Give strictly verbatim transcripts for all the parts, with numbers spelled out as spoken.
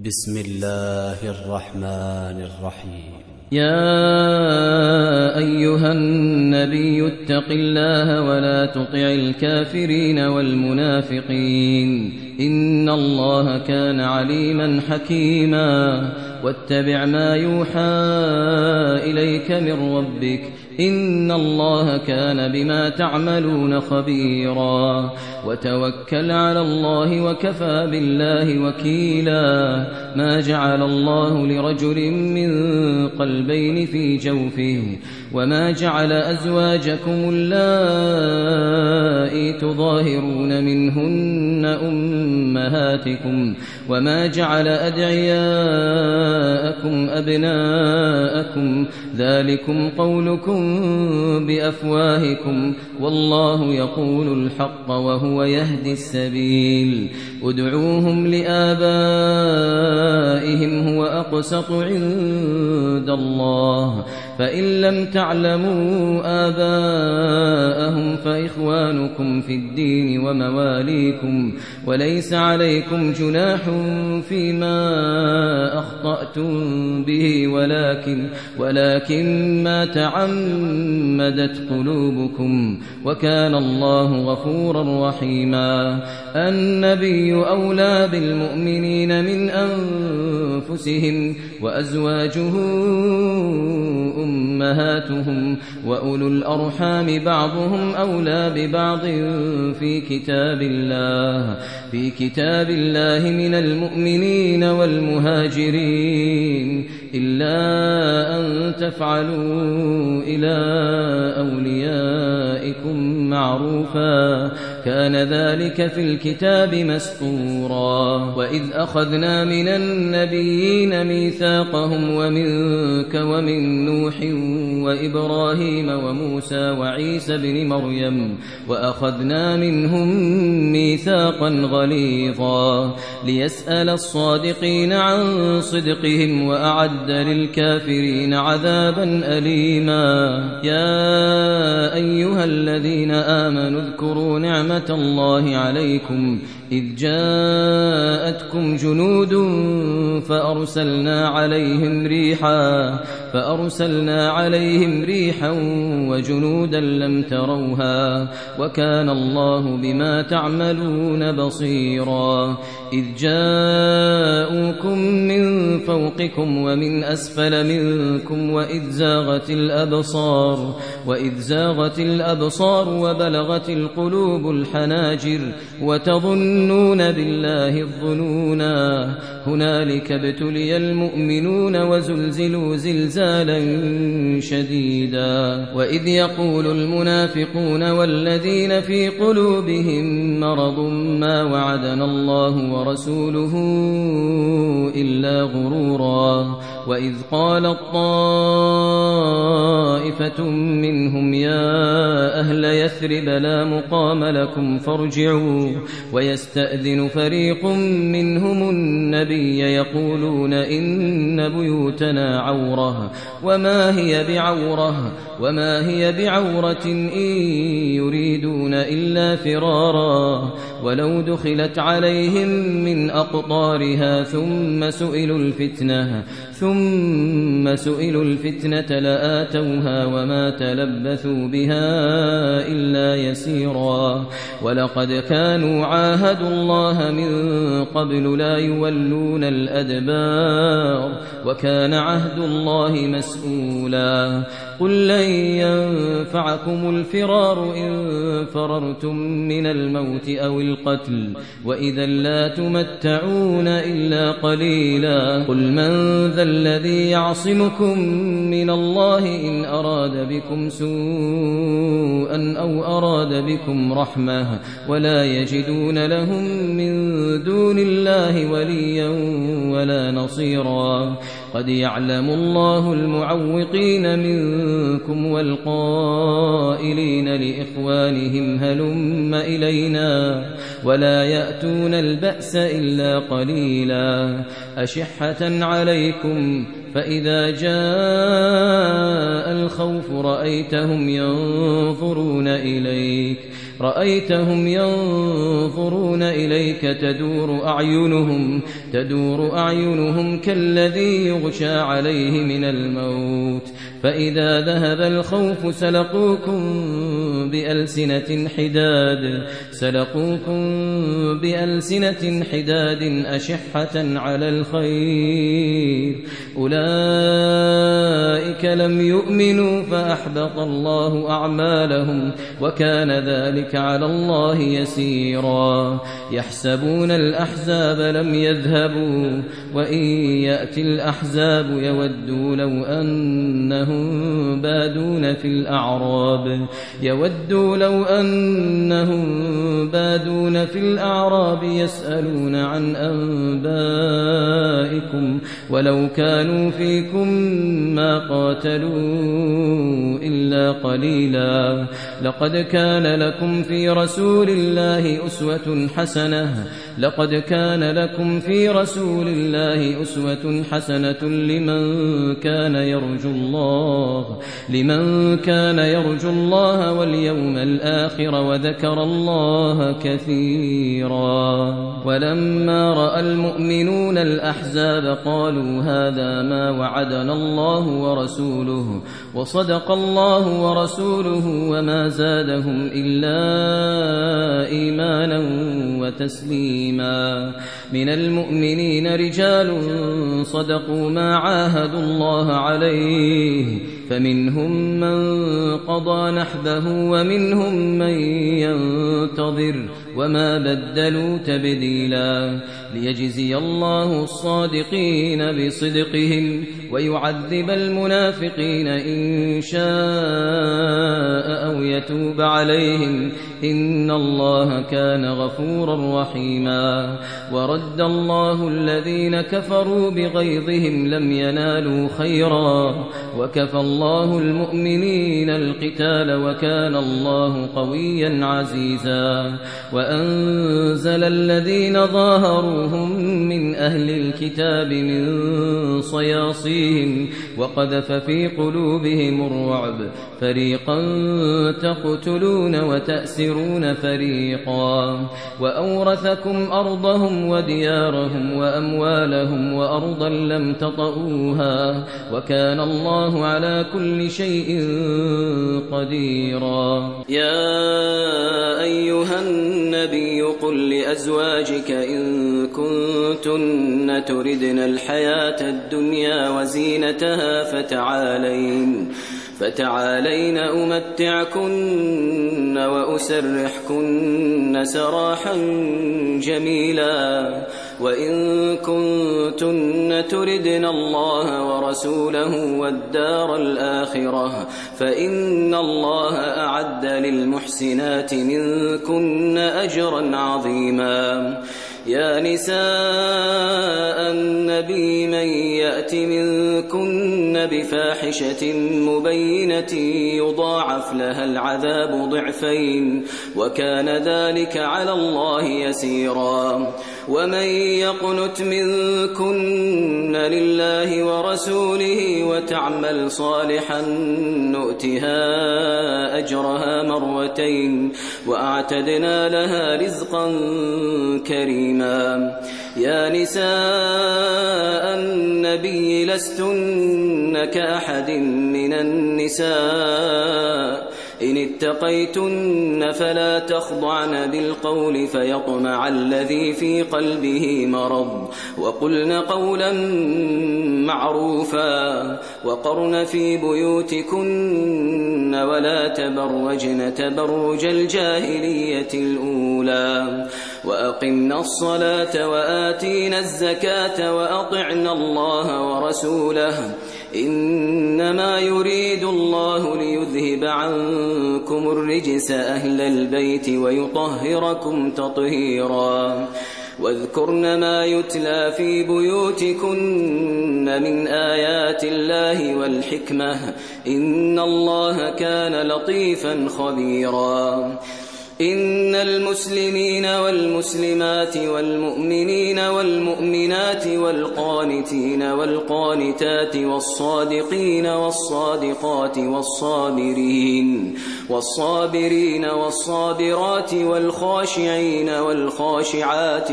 بسم الله الرحمن الرحيم. يا أيها النبي اتق الله ولا تطع الكافرين والمنافقين إن الله كان عليما حكيما واتبع ما يوحى إليك من ربك إن الله كان بما تعملون خبيرا وتوكل على الله وكفى بالله وكيلا ما جعل الله لرجل من قلبين في جوفه وما جعل أزواجكم اللائي تظاهرون منهن أمهاتكم وما جعل أدعياءكم أبناءكم ذلكم قولكم بأفواهكم والله يقول الحق وهو يهدي السبيل ادعوهم لآبائهم هو أقسط عند الله فإن لم تعلموا آباءهم فإخوانكم في الدين ومواليكم وليس عليكم جناح فيما أخطأتم به ولكن, ولكن ما تعمدت قلوبكم وكان الله غفورا رحيما. النبي أولى بالمؤمنين من أنفسهم وأزواجه أمهاتهم وأولو الأرحام بعضهم أولى ببعض في كتاب الله في كتاب الله من المؤمنين والمهاجرين إلا أن تفعلوا إلى أوليائكم معروفا كان ذلك في الكتاب مسطورا. وإذ أخذنا من النبيين ميثاقهم ومنك ومن نوح وإبراهيم وموسى وعيسى بن مريم وأخذنا منهم ميثاقا غليظا ليسأل الصادقين عن صدقهم وأعد للكافرين عذابا أليما. يا أيها الذين آمنوا اذكروا نعمة الله عليكم إذ جاءتكم جنود فأرسلنا عليهم ريحا فأرسلنا عليهم ريحا وجنودا لم تروها وكان الله بما تعملون بصيرا. إذ جاءوكم من فوقكم ومن أسفل منكم وإذ زاغت الأبصار وإذ زاغت الأبصار وبلغت القلوب الحناجر وتظنون بالله الظنونا هنالك ابتلي المؤمنون وزلزلوا زلزالا شديدا. وإذ يقول المنافقون والذين في قلوبهم مرض ما وعدنا الله ورسوله إلا غرورا. وإذ قالت طائفة منهم يا أهل يثرب لا مقام لكم فارجعوا ويستأذن فريق منهم النبي يقولون إن بيوتنا عورة وما هي بعورة وما هي بعورة إن يريدون إلا فرارا ولو دخلت عليهم من أقطارها ثم سئلوا الفتنة ثم سئلوا الفتنة لآتوها وما تلبثوا بها إلا يسيرا. ولقد كانوا عاهدوا الله من قبل لا يولون الأدبار وكان عهد الله مسؤولا. قل لن ينفعكم الفرار إن فررتم من الموت أو القتل وإذا لا تمتعون إلا قليلا. قل من ذا الذي يعصمكم من الله إن أراد بكم سوءا أو أراد بكم رحمة ولا يجدون لهم من دون الله وليا ولا نصيرا. قد يعلم الله المعوقين منكم والقائلين لإخوانهم هلم إلينا ولا يأتون البأس إلا قليلا. أشحة عليكم فإذا جاء الخوف رأيتهم ينظرون إليك رأيتهم ينظرون إليك تدور أعينهم تدور أعينهم كالذي يغشى عليه من الموت فإذا ذهب الخوف سلقوكم بألسنة حداد سلقوكم بألسنة حداد أشحة على الخير أولئك لم يؤمنوا فأحبط الله أعمالهم وكان ذلك على الله يسيرا يحسبون الأحزاب لم يذهبوا وإن يأتي الأحزاب يودوا لو أنهم بادون في الأعراب يودوا لو أنهم بادون في الأعراب يسألون عن أنبائكم ولو كانوا فيكم ما قاتلوا إلا قليلا لقد كان لكم في رسول الله أسوة حسنة لقد كان لكم في رسول الله أسوة حسنة لمن كان يرجو الله لمن كان يرجو الله واليوم الآخر وذكر الله كثيرا ولما رأى المؤمنون الأحزاب قالوا هذا ما وعدنا الله ورسوله وصدق الله ورسوله وما زادهم إلا إيمانا وتسليما من المؤمنين رجال صدقوا ما عاهدوا الله عليه فمنهم من قضى نحبه ومنهم من ينتظر وما بدلوا تبديلا ليجزي الله الصادقين بصدقهم ويعذب المنافقين إن شاء أو يتوب عليهم إن الله كان غفورا رحيما ورد الله الذين كفروا بغيظهم لم ينالوا خيرا وكفى الله المؤمنين القتال وكان الله قويا عزيزا وأنزل الذين ظاهروهم من أهل الكتاب من صياصيهم وقذف في قلوبهم الرعب فريقا تقتلون وتأسرون فريقا وأورثكم أرضهم وديارهم وأموالهم وأرضا لم تطئوها وكان الله على كل شيء قديرا يا أيها النبي قل لأزواجك إن كنتن تردن الحياة الدنيا وزينتها فتعالين فتعالين أمتعكن وأسرحكن سراحا جميلا وإن كنتن تردن الله ورسوله والدار الآخرة فإن الله أعد للمحسنات منكن أجرا عظيما يا نساء النبي من يأت منكن بفاحشة مبينة يضاعف لها العذاب ضعفين وكان ذلك على الله يسيرا ومن يقنت منكن لله ورسوله وتعمل صالحا نؤتها أجرها مرتين وأعتدنا لها رزقا كريما يا نساء النبي لستن كأحد من النساء إن اتقيتن فلا تخضعن بالقول فيطمع الذي في قلبه مرض وقلن قولا معروفا وقرن في بيوتكن ولا تبرجن تبرج الجاهلية الأولى وأقمنا الصلاة وآتينا الزكاة وأطعنا الله ورسوله إنما يريد الله ليذهب عنكم الرجس أهل البيت ويطهركم تطهيرا واذكرن ما يتلى في بيوتكن من آيات الله والحكمة إن الله كان لطيفا خبيرا إن المسلمين والمسلمات والمؤمنين والمؤمنات والقانتين والقانتات والصادقين والصادقات والصابرين والصابرين والصابرات والخاشعين والخاشعات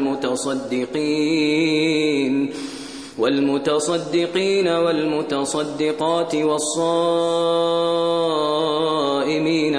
والمتصدقين والمتصدقين والمتصدقات والصائمين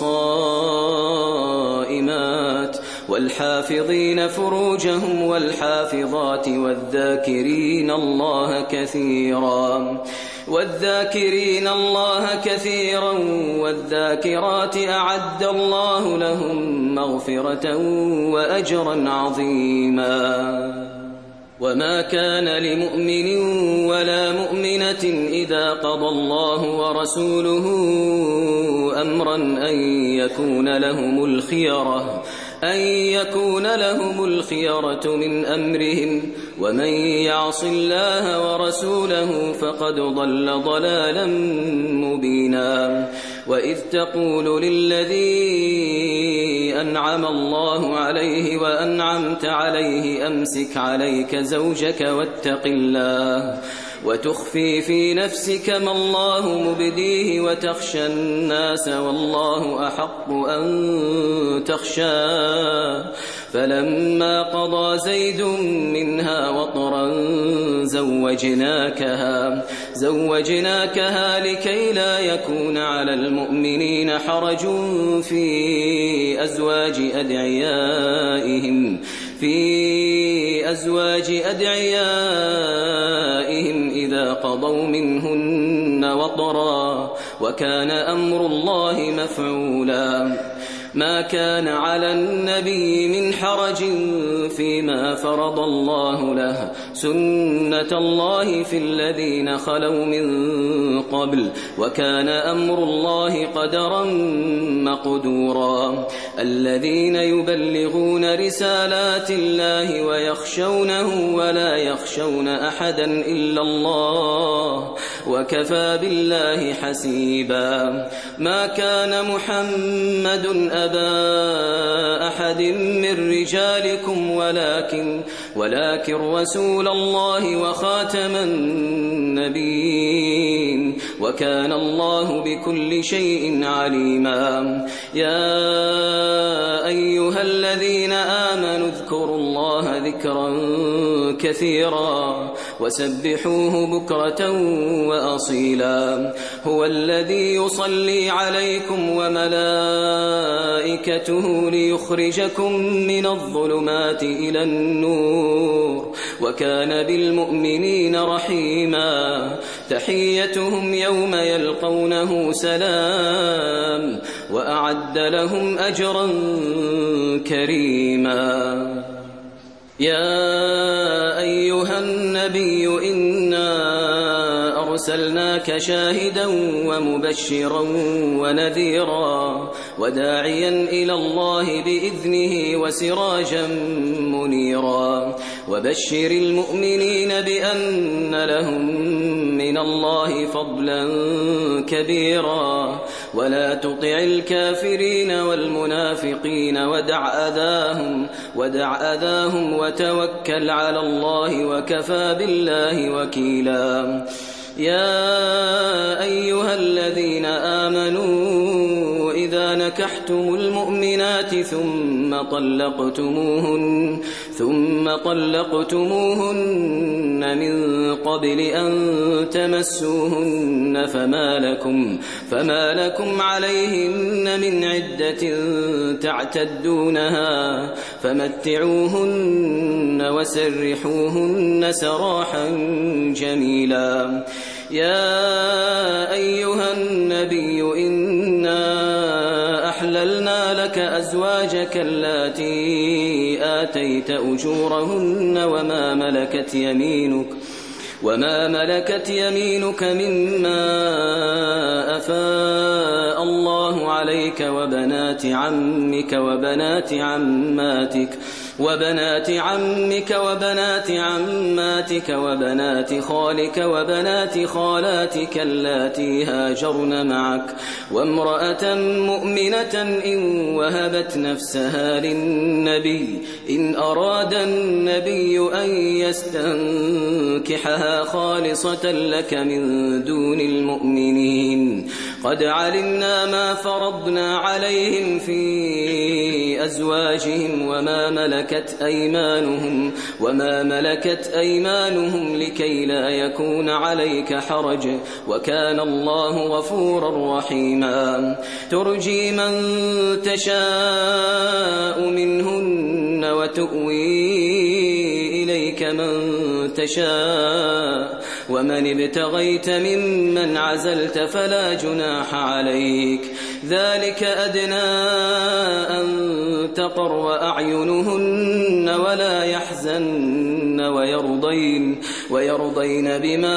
والصائمات والحافظين فروجهم والحافظات والذاكرين الله كثيرا والذاكرين الله كثيرا والذاكرات أعد الله لهم مغفرة وأجرا عظيما. وما كان لمؤمن ولا مؤمنة إذا قضى الله ورسوله أمرا أن يكون لهم الخيرة أن يكون لهم الخيرة من أمرهم ومن يعص الله ورسوله فقد ضل ضلالا مبينا. وإذ تقول للذي أنعم الله عليه وأنعمت عليه أمسك عليك زوجك واتق الله وتخفي في نفسك ما الله مبديه وتخشى الناس والله أحق أن تخشاه فلما قضى زيد منها وطرا زوجناكها زوجناكها لكي لا يكون على المؤمنين حرج في أزواج أدعيائهم في أزواج أدعيائهم إذا قضوا منهن وطرا وكان أمر الله مفعولا. ما كان على النبي من حرج فيما فرض الله له سنة الله في الذين خلوا من قبل وكان أمر الله قدرا مقدورا. الذين يبلغون رسالات الله ويخشونه ولا يخشون أحدا إلا الله وكفى بالله حسيبا. ما كان محمد أبا أحد من رجالكم ولكن ولكن رسول الله وخاتم النبيين وكان الله بكل شيء عليما. يا أيها الذين آمنوا اذكروا الله ذكرا كثيرا وسبحوه بكرة وأصيلا. هو الذي يصلي عليكم وملائكته ليخرجكم من الظلمات إلى النور وكان بالمؤمنين رحيما. تحيتهم يوم يلقونه سلام وأعد لهم أجرا كريما. يا أيها النبي إنا أرسلناك شاهدا ومبشرا ونذيرا وداعيا إلى الله بإذنه وسراجا منيرا. وبشر المؤمنين بأن لهم من الله فضلا كبيرا ولا تطع الكافرين والمنافقين ودع أذاهم ودع أذاهم وتوكل على الله وكفى بالله وكيلا. يا أيها الذين آمنوا إذا نكحتم المؤمنات ثم طلقتموهن ثم طلقتموهن من قبل أن تمسوهن فما لكم فما لكم عليهن من عدة تعتدونها فمتعوهن وسرحوهن سراحا جميلا. يا أيها النبي إنا أحللنا لك أزواجك اللاتي آتيت أجورهن وما ملكت يمينك وما ملكت يمينك مما أفاء الله عليك وبنات عمك وبنات عماتك وبنات عمك وبنات عماتك وبنات خالك وبنات خالاتك اللاتي هاجرن معك وامرأة مؤمنة إن وهبت نفسها للنبي إن أراد النبي أن يستنكحها خالصة لك من دون المؤمنين قد علمنا ما فرضنا عليهم في أزواجهم وما ملكت أيمانهم وما ملكت أيمانهم لكي لا يكون عليك حرج وكان الله غفورا رحيما ترجي من تشاء منهن وتؤوي إليك من تشاء ومن ابتغيت ممن عزلت فلا جناح عليك ذلك أدنى أن تقر أعينهن ولا يحزن ويرضين, ويرضين بما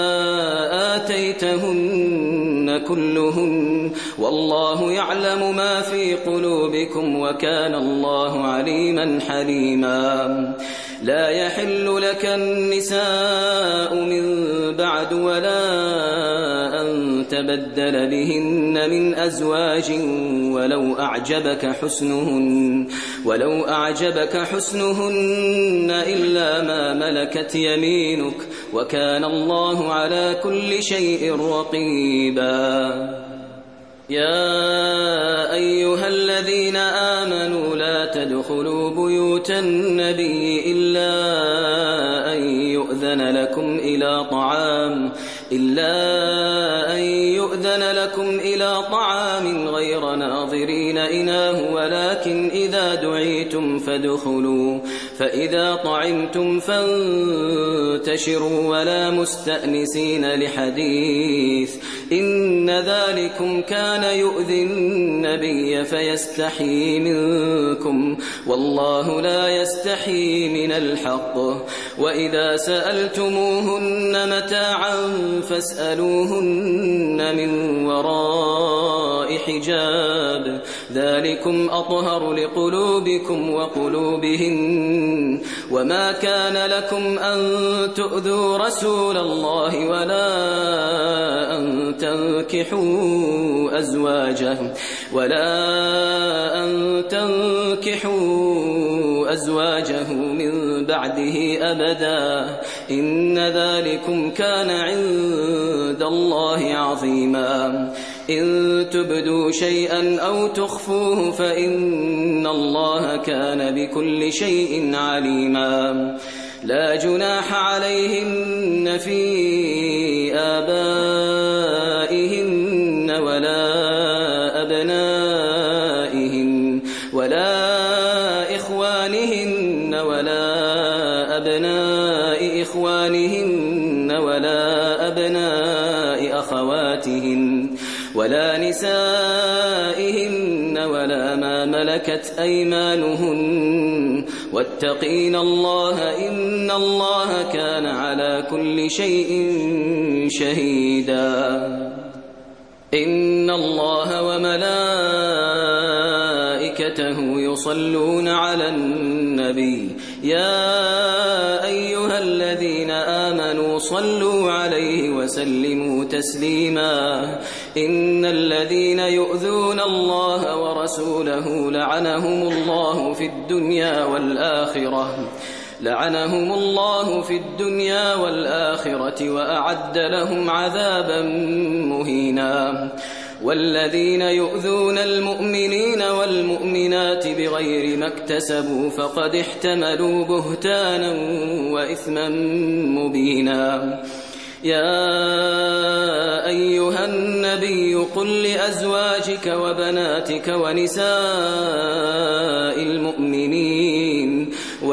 آتيتهن كلهن والله يعلم ما في قلوبكم وكان الله عليما حليما لا يحل لك النساء من بعد ولا أن تبدل بهن من أزواج ولو أعجبك حسنهن ولو أعجبك حسنهن إلا ما ملكت يمينك وكان الله على كل شيء رقيبا يا أيها الذين آمنوا لا تدخلوا بيوت النبي إلا أن يؤذن لكم إلى طعام إلا أن يؤذن لكم إلى طعام غير ناظرين إناه ولكن إذا دعيتم فادخلوا فإذا طعمتم فانتشروا ولا مستأنسين لحديث إن ذلكم كان يؤذي النبي فيستحيي منكم والله لا يستحيي من الحق وإذا سألتموهن متاعا فاسألوهن من وراء حجاب ذلكم أطهر لقلوبكم وقلوبهن وما كان لكم أن تؤذوا رسول الله ولا أن تنكحوا أزواجه ولا أن تنكحوا أزواجه من بعده أبدا إن ذلكم كان عند الله عظيما إن تبدوا شيئا أو تخفوه فإن الله كان بكل شيء عليما لا جناح عليهن في آبائهن ولا أبنائهن ولا إخوانهن ولا أبناء إخوانهن ولا أبناء أخواتهن ولا نسائهن ولا ما ملكت أيمانهن واتقين الله إن الله كان على كل شيء شهيدا إن الله وملائكته يصلون على النبي يا أيها الذين آمنوا صلوا عليه وسلموا تسليما إن الذين يؤذون الله ورسوله لعنهم الله في الدنيا والآخرة لعنهم الله في الدنيا والآخرة وأعد لهم عذابا مهينا والذين يؤذون المؤمنين والمؤمنات بغير ما اكتسبوا فقد احتملوا بهتانا وإثما مبينا يا أيها النبي قل لأزواجك وبناتك ونساء المؤمنين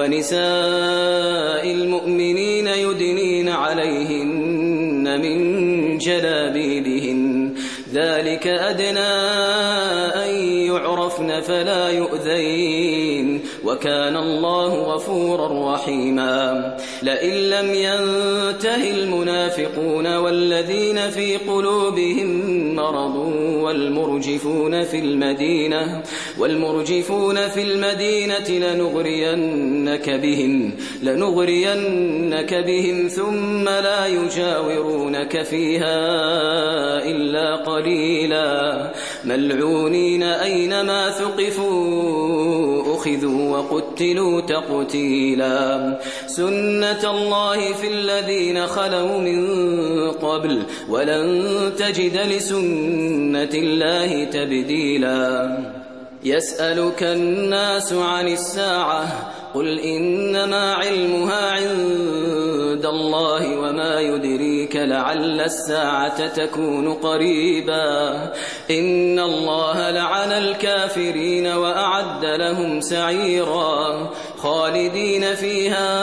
ونساء المؤمنين يدنين عليهن من جلابيبهن ذلك أدنى أن يعرفن فلا يؤذين وكان الله غفورا رحيما لئن لم ينته المنافقون والذين في قلوبهم مرض والمرجفون في المدينة والمرجفون في المدينة لنغرينك بهم, لنغرينك بهم ثم لا يجاورونك فيها إلا قليلا ملعونين أينما ثقفوا أخذوا وقتلوا تقتيلا سنة الله في الذين خلوا من قبل ولن تجد لسنة الله تبديلا يسألك الناس عن الساعة قل إنما علمها عند الله وما يدريك لعل الساعة تكون قريبا إن الله لعن الكافرين وأعد لهم سعيرا خالدين فيها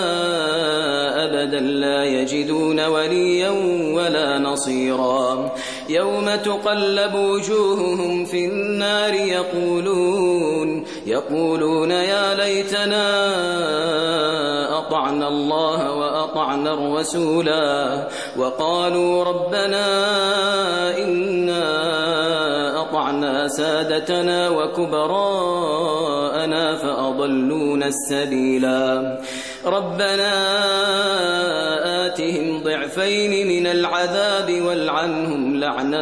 أبدا لا يجدون وليا ولا نصيرا يوم تقلب وجوههم في النار يقولون, يقولون يا ليتنا أطعنا الله وأطعنا الرسولا وقالوا ربنا إنا أطعنا سادتنا وكبراءنا فأضلونا السبيلا ربنا آتهم ضعفين من العذاب والعنهم لعنا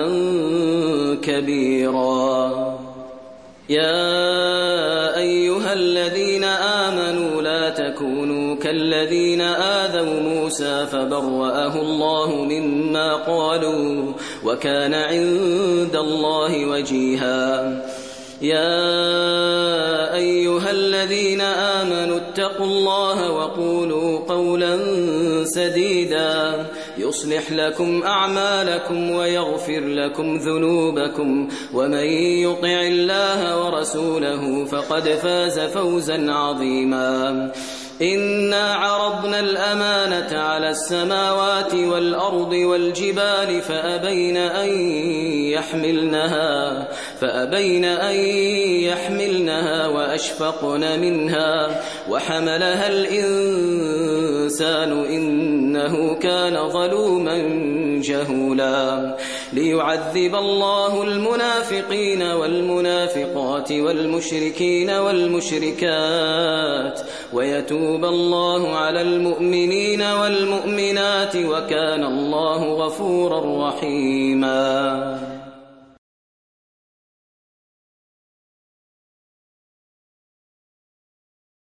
كبيرا يا أيها الذين آمنوا لا تكونوا كالذين آذوا موسى فبرأه الله مما قالوا وكان عند الله وجيها يا أيها الذين آمنوا اتقوا الله وقولوا قولا سديدا يصلح لكم أعمالكم ويغفر لكم ذنوبكم ومن يطع الله ورسوله فقد فاز فوزا عظيما إنا عرضنا الأمانة على السماوات والأرض والجبال فأبين أن يحملنها, فأبين أن يحملنها وأشفقن منها وحملها الإنسان إنه كان ظلوما جهولا ليعذب الله المنافقين والمنافقات والمشركين والمشركات ويتوب الله على المؤمنين والمؤمنات وكان الله غفورا رحيما